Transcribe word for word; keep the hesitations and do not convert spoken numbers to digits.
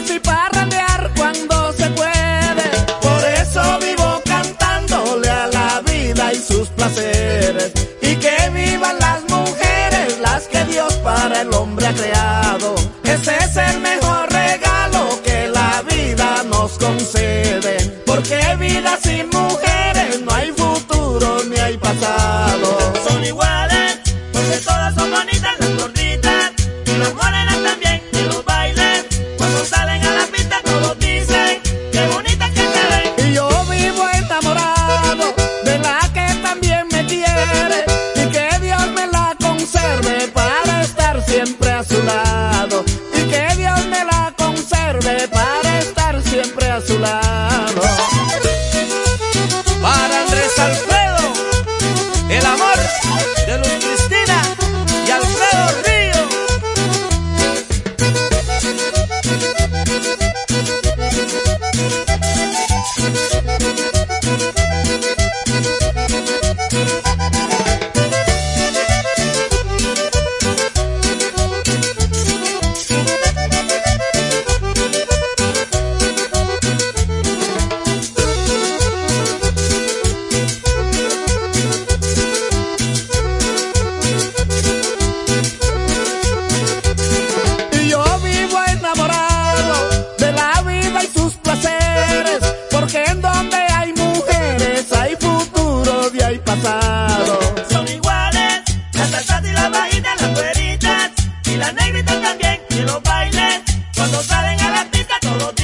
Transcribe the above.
amigos y parrandear cuando se puede. Por eso vivo cantándole a la vida y sus placeres. Y que vivan las mujeres, las que Dios para el hombre ha creado. Ese es el mejor regalo que la vida nos concede. Porque vida sin mujeres no hay futuro ni hay pasado. Son iguales, porque todas son bonitas, las gorditas y las morenas también. Y los bailes, cuando salen a la pista todos dicen qué bonitas que se ven. Y yo vivo enamorado de la que también me quiere. Y que Dios me la conserve para estar siempre a su lado. Y que Dios me la conserve para estar siempre a su lado. Para Andrés Alfredo, el amor de Luz Cristina y Alfredo Río. Y yo vivo enamorado de la vida y sus placeres. Porque en donde hay mujeres hay futuro y hay pasado. Son iguales, las altas y las bajitas, las güeritas y las negritas también. Y los bailes, cuando salen a la pista todos